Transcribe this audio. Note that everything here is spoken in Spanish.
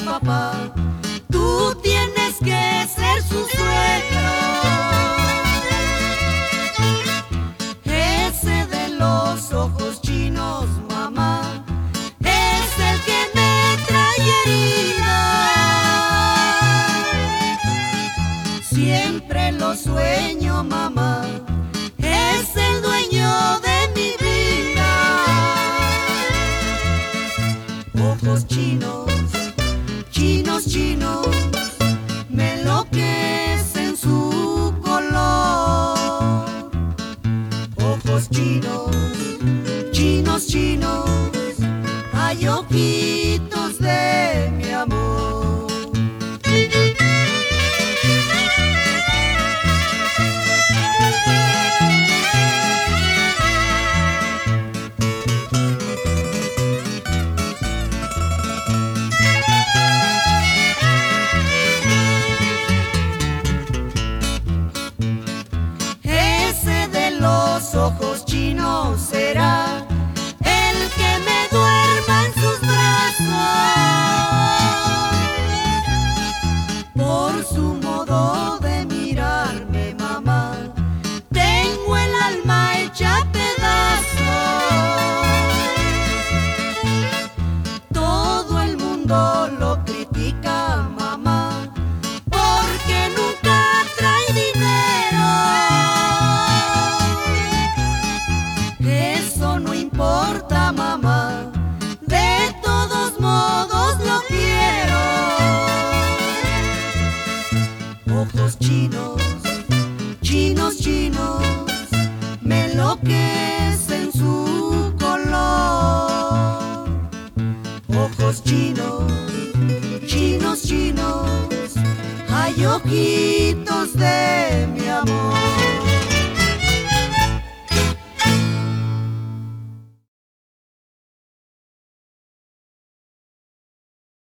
papá, tú tienes que ser su suegro. Ese de los ojos chinos, mamá, es el que me trae herida. Siempre lo sueño, mamá, es el dueño de mi vida. Ojos chinos, chinos, chinos, me enloquecen su color. Ojos chinos, chinos, chinos, hay ojitos de mi amor. Ese de los ojos chinos será el que me duerma en sus brazos. Por su modo de mirarme, mamá, tengo el alma hecha pedazos. Todo el mundo lo critica, mamá, porque nunca trae dinero. Eso no importa, mamá, de todos modos lo quiero. Ojos chinos, chinos, chinos, me enloquecen su color. Ojos chinos, chinos, chinos, hay ojitos de mi amor.